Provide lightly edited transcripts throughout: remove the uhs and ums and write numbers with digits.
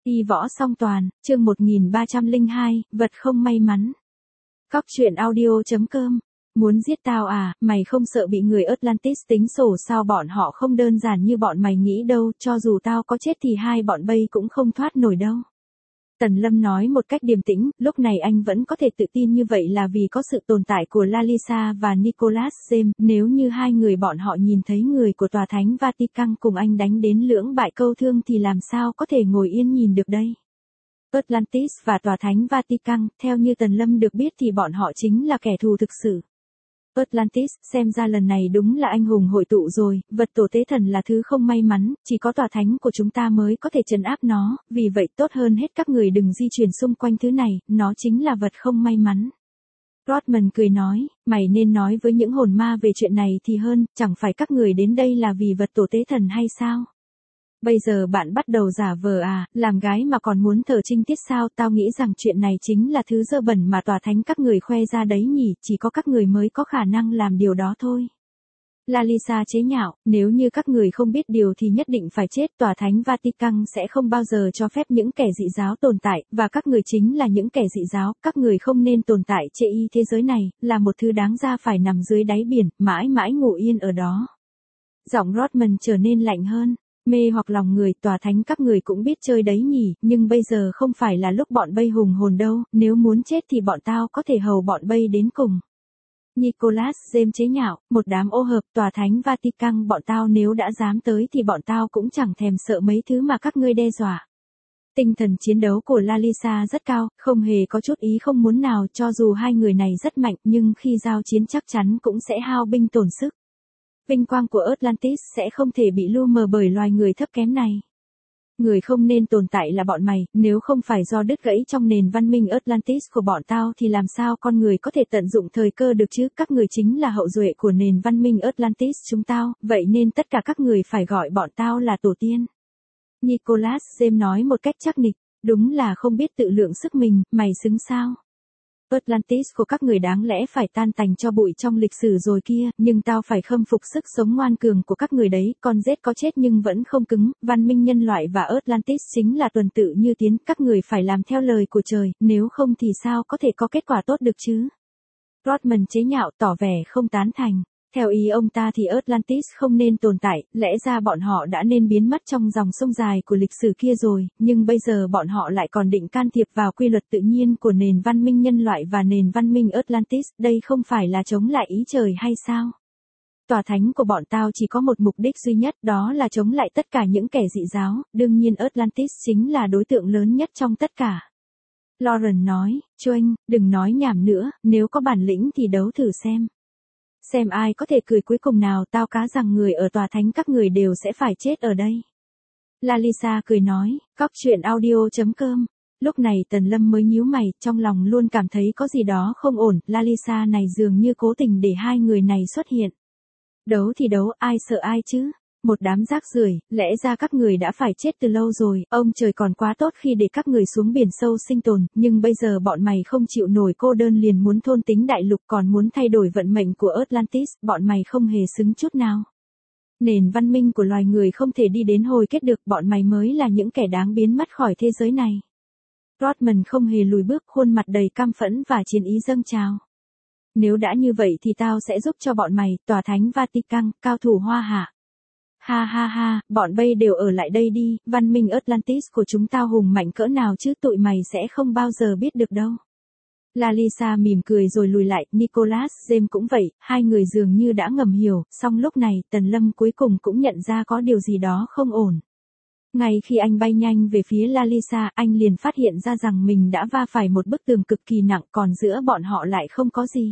Đi võ song toàn, chương 1302, vật không may mắn. Cóc truyện audio.com. Muốn giết tao à, mày không sợ bị người Atlantis tính sổ sao? Bọn họ không đơn giản như bọn mày nghĩ đâu, cho dù tao có chết thì hai bọn bay cũng không thoát nổi đâu. Tần Lâm nói một cách điềm tĩnh, lúc này anh vẫn có thể tự tin như vậy là vì có sự tồn tại của Lalisa và Nicholas James. Nếu như hai người bọn họ nhìn thấy người của tòa thánh Vatican cùng anh đánh đến lưỡng bại câu thương thì làm sao có thể ngồi yên nhìn được đây. Atlantis và tòa thánh Vatican, theo như Tần Lâm được biết thì bọn họ chính là kẻ thù thực sự. Atlantis, xem ra lần này đúng là anh hùng hội tụ rồi, vật tổ tế thần là thứ không may mắn, chỉ có tòa thánh của chúng ta mới có thể trấn áp nó, vì vậy tốt hơn hết các người đừng di chuyển xung quanh thứ này, nó chính là vật không may mắn. Rodman cười nói, mày nên nói với những hồn ma về chuyện này thì hơn, chẳng phải các người đến đây là vì vật tổ tế thần hay sao? Bây giờ bạn bắt đầu giả vờ à, làm gái mà còn muốn thờ trinh tiết sao? Tao nghĩ rằng chuyện này chính là thứ dơ bẩn mà tòa thánh các người khoe ra đấy nhỉ, chỉ có các người mới có khả năng làm điều đó thôi. Lalisa chế nhạo, nếu như các người không biết điều thì nhất định phải chết, tòa thánh Vatican sẽ không bao giờ cho phép những kẻ dị giáo tồn tại, và các người chính là những kẻ dị giáo, các người không nên tồn tại chê y thế giới này, là một thứ đáng ra phải nằm dưới đáy biển, mãi mãi ngủ yên ở đó. Giọng Rodman trở nên lạnh hơn. Mê hoặc lòng người, tòa thánh các người cũng biết chơi đấy nhỉ, nhưng bây giờ không phải là lúc bọn bay hùng hồn đâu, nếu muốn chết thì bọn tao có thể hầu bọn bay đến cùng. Nicholas James chế nhạo, một đám ô hợp, tòa thánh Vatican bọn tao nếu đã dám tới thì bọn tao cũng chẳng thèm sợ mấy thứ mà các ngươi đe dọa. Tinh thần chiến đấu của Lalisa rất cao, không hề có chút ý không muốn nào, cho dù hai người này rất mạnh nhưng khi giao chiến chắc chắn cũng sẽ hao binh tổn sức. Vinh quang của Atlantis sẽ không thể bị lu mờ bởi loài người thấp kém này. Người không nên tồn tại là bọn mày, nếu không phải do đứt gãy trong nền văn minh Atlantis của bọn tao thì làm sao con người có thể tận dụng thời cơ được chứ? Các người chính là hậu duệ của nền văn minh Atlantis chúng tao, vậy nên tất cả các người phải gọi bọn tao là tổ tiên. Nicholas James nói một cách chắc nịch, đúng là không biết tự lượng sức mình, mày xứng sao? Atlantis của các người đáng lẽ phải tan tành cho bụi trong lịch sử rồi kia, nhưng tao phải khâm phục sức sống ngoan cường của các người đấy, con rết có chết nhưng vẫn không cứng, văn minh nhân loại và Atlantis chính là tuần tự như tiến, các người phải làm theo lời của trời, nếu không thì sao có thể có kết quả tốt được chứ? Rodman chế nhạo tỏ vẻ không tán thành. Theo ý ông ta thì Atlantis không nên tồn tại, lẽ ra bọn họ đã nên biến mất trong dòng sông dài của lịch sử kia rồi, nhưng bây giờ bọn họ lại còn định can thiệp vào quy luật tự nhiên của nền văn minh nhân loại và nền văn minh Atlantis, đây không phải là chống lại ý trời hay sao? Tòa thánh của bọn tao chỉ có một mục đích duy nhất, đó là chống lại tất cả những kẻ dị giáo, đương nhiên Atlantis chính là đối tượng lớn nhất trong tất cả. Lauren nói, Choanh, đừng nói nhảm nữa, nếu có bản lĩnh thì đấu thử xem. Xem ai có thể cười cuối cùng nào, tao cá rằng người ở tòa thánh các người đều sẽ phải chết ở đây. Lalisa cười nói, cóc truyện audio.com. Lúc này Tần Lâm mới nhíu mày, trong lòng luôn cảm thấy có gì đó không ổn, Lalisa này dường như cố tình để hai người này xuất hiện. Đấu thì đấu, ai sợ ai chứ? Một đám rác rưởi, lẽ ra các người đã phải chết từ lâu rồi, ông trời còn quá tốt khi để các người xuống biển sâu sinh tồn, nhưng bây giờ bọn mày không chịu nổi cô đơn liền muốn thôn tính đại lục còn muốn thay đổi vận mệnh của Atlantis, bọn mày không hề xứng chút nào. Nền văn minh của loài người không thể đi đến hồi kết được, bọn mày mới là những kẻ đáng biến mất khỏi thế giới này. Rodman không hề lùi bước, khuôn mặt đầy căm phẫn và chiến ý dâng trào. Nếu đã như vậy thì tao sẽ giúp cho bọn mày, tòa thánh Vatican, cao thủ hoa hạ. Ha ha ha, bọn bay đều ở lại đây đi, văn minh Atlantis của chúng tao hùng mạnh cỡ nào chứ tụi mày sẽ không bao giờ biết được đâu. Lalisa mỉm cười rồi lùi lại, Nicholas James cũng vậy, hai người dường như đã ngầm hiểu, song lúc này Tần Lâm cuối cùng cũng nhận ra có điều gì đó không ổn. Ngay khi anh bay nhanh về phía Lalisa, anh liền phát hiện ra rằng mình đã va phải một bức tường cực kỳ nặng, còn giữa bọn họ lại không có gì.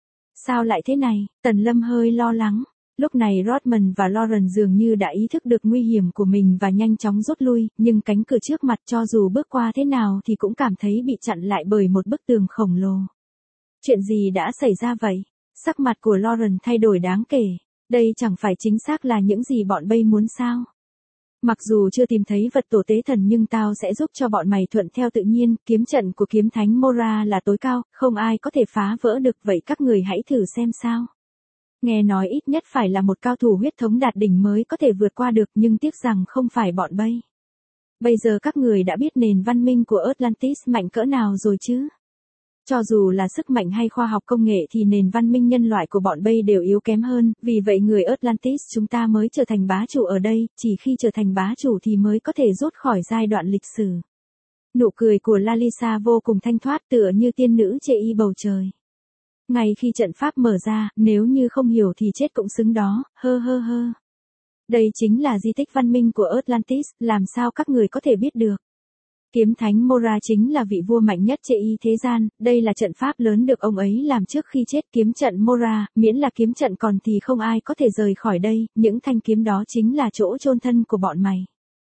Sao lại thế này? Tần Lâm hơi lo lắng. Lúc này Rodman và Lauren dường như đã ý thức được nguy hiểm của mình và nhanh chóng rút lui, nhưng cánh cửa trước mặt cho dù bước qua thế nào thì cũng cảm thấy bị chặn lại bởi một bức tường khổng lồ. Chuyện gì đã xảy ra vậy? Sắc mặt của Lauren thay đổi đáng kể. Đây chẳng phải chính xác là những gì bọn bay muốn sao? Mặc dù chưa tìm thấy vật tổ tế thần nhưng tao sẽ giúp cho bọn mày thuận theo tự nhiên, kiếm trận của kiếm thánh Mora là tối cao, không ai có thể phá vỡ được, vậy các người hãy thử xem sao. Nghe nói ít nhất phải là một cao thủ huyết thống đạt đỉnh mới có thể vượt qua được, nhưng tiếc rằng không phải bọn bay. Bây giờ các người đã biết nền văn minh của Atlantis mạnh cỡ nào rồi chứ? Cho dù là sức mạnh hay khoa học công nghệ thì nền văn minh nhân loại của bọn Bay đều yếu kém hơn, vì vậy người Atlantis chúng ta mới trở thành bá chủ ở đây, chỉ khi trở thành bá chủ thì mới có thể rút khỏi giai đoạn lịch sử. Nụ cười của Lalisa vô cùng thanh thoát tựa như tiên nữ chê y bầu trời. Ngay khi trận pháp mở ra, nếu như không hiểu thì chết cũng xứng đó, hơ hơ hơ. Đây chính là di tích văn minh của Atlantis, làm sao các người có thể biết được? Kiếm thánh Mora chính là vị vua mạnh nhất chê y thế gian, đây là trận pháp lớn được ông ấy làm trước khi chết. Kiếm trận Mora, miễn là kiếm trận còn thì không ai có thể rời khỏi đây, những thanh kiếm đó chính là chỗ chôn thân của bọn mày.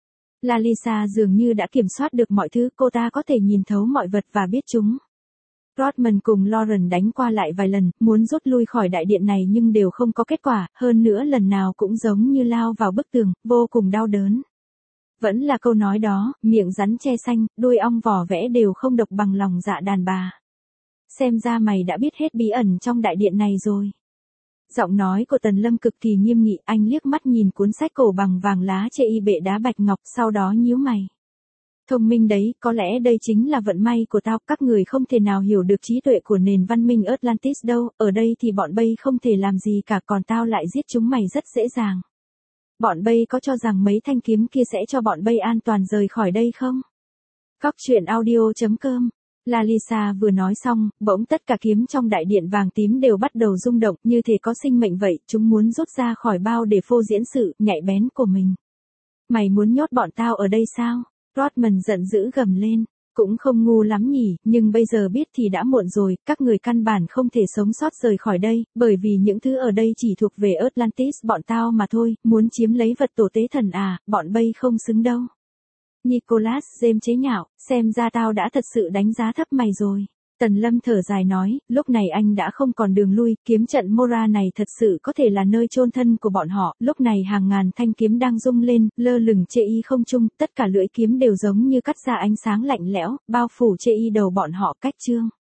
Lalisa dường như đã kiểm soát được mọi thứ, cô ta có thể nhìn thấu mọi vật và biết chúng. Rodman cùng Lauren đánh qua lại vài lần, muốn rút lui khỏi đại điện này nhưng đều không có kết quả, hơn nữa lần nào cũng giống như lao vào bức tường, vô cùng đau đớn. Vẫn là câu nói đó, miệng rắn che xanh, đuôi ong vỏ vẽ đều không độc bằng lòng dạ đàn bà. Xem ra mày đã biết hết bí ẩn trong đại điện này rồi. Giọng nói của Tần Lâm cực kỳ nghiêm nghị, anh liếc mắt nhìn cuốn sách cổ bằng vàng lá chê y bệ đá bạch ngọc, sau đó nhíu mày. Thông minh đấy, có lẽ đây chính là vận may của tao, các người không thể nào hiểu được trí tuệ của nền văn minh Atlantis đâu, ở đây thì bọn Bay không thể làm gì cả, còn tao lại giết chúng mày rất dễ dàng. Bọn Bay có cho rằng mấy thanh kiếm kia sẽ cho bọn Bay an toàn rời khỏi đây không? Cóc truyện audio.com. Lalisa vừa nói xong, bỗng tất cả kiếm trong đại điện vàng tím đều bắt đầu rung động, như thể có sinh mệnh vậy, chúng muốn rút ra khỏi bao để phô diễn sự nhạy bén của mình. Mày muốn nhốt bọn tao ở đây sao? Rodman giận dữ gầm lên. Cũng không ngu lắm nhỉ, nhưng bây giờ biết thì đã muộn rồi, các người căn bản không thể sống sót rời khỏi đây, bởi vì những thứ ở đây chỉ thuộc về Atlantis bọn tao mà thôi, muốn chiếm lấy vật tổ tế thần à, bọn Bay không xứng đâu. Nicholas James chế nhạo, xem ra tao đã thật sự đánh giá thấp mày rồi. Tần Lâm thở dài nói, lúc này anh đã không còn đường lui, kiếm trận Mora này thật sự có thể là nơi chôn thân của bọn họ, lúc này hàng ngàn thanh kiếm đang rung lên, lơ lửng chê y không trung, tất cả lưỡi kiếm đều giống như cắt ra ánh sáng lạnh lẽo, bao phủ chê y đầu bọn họ cách chương.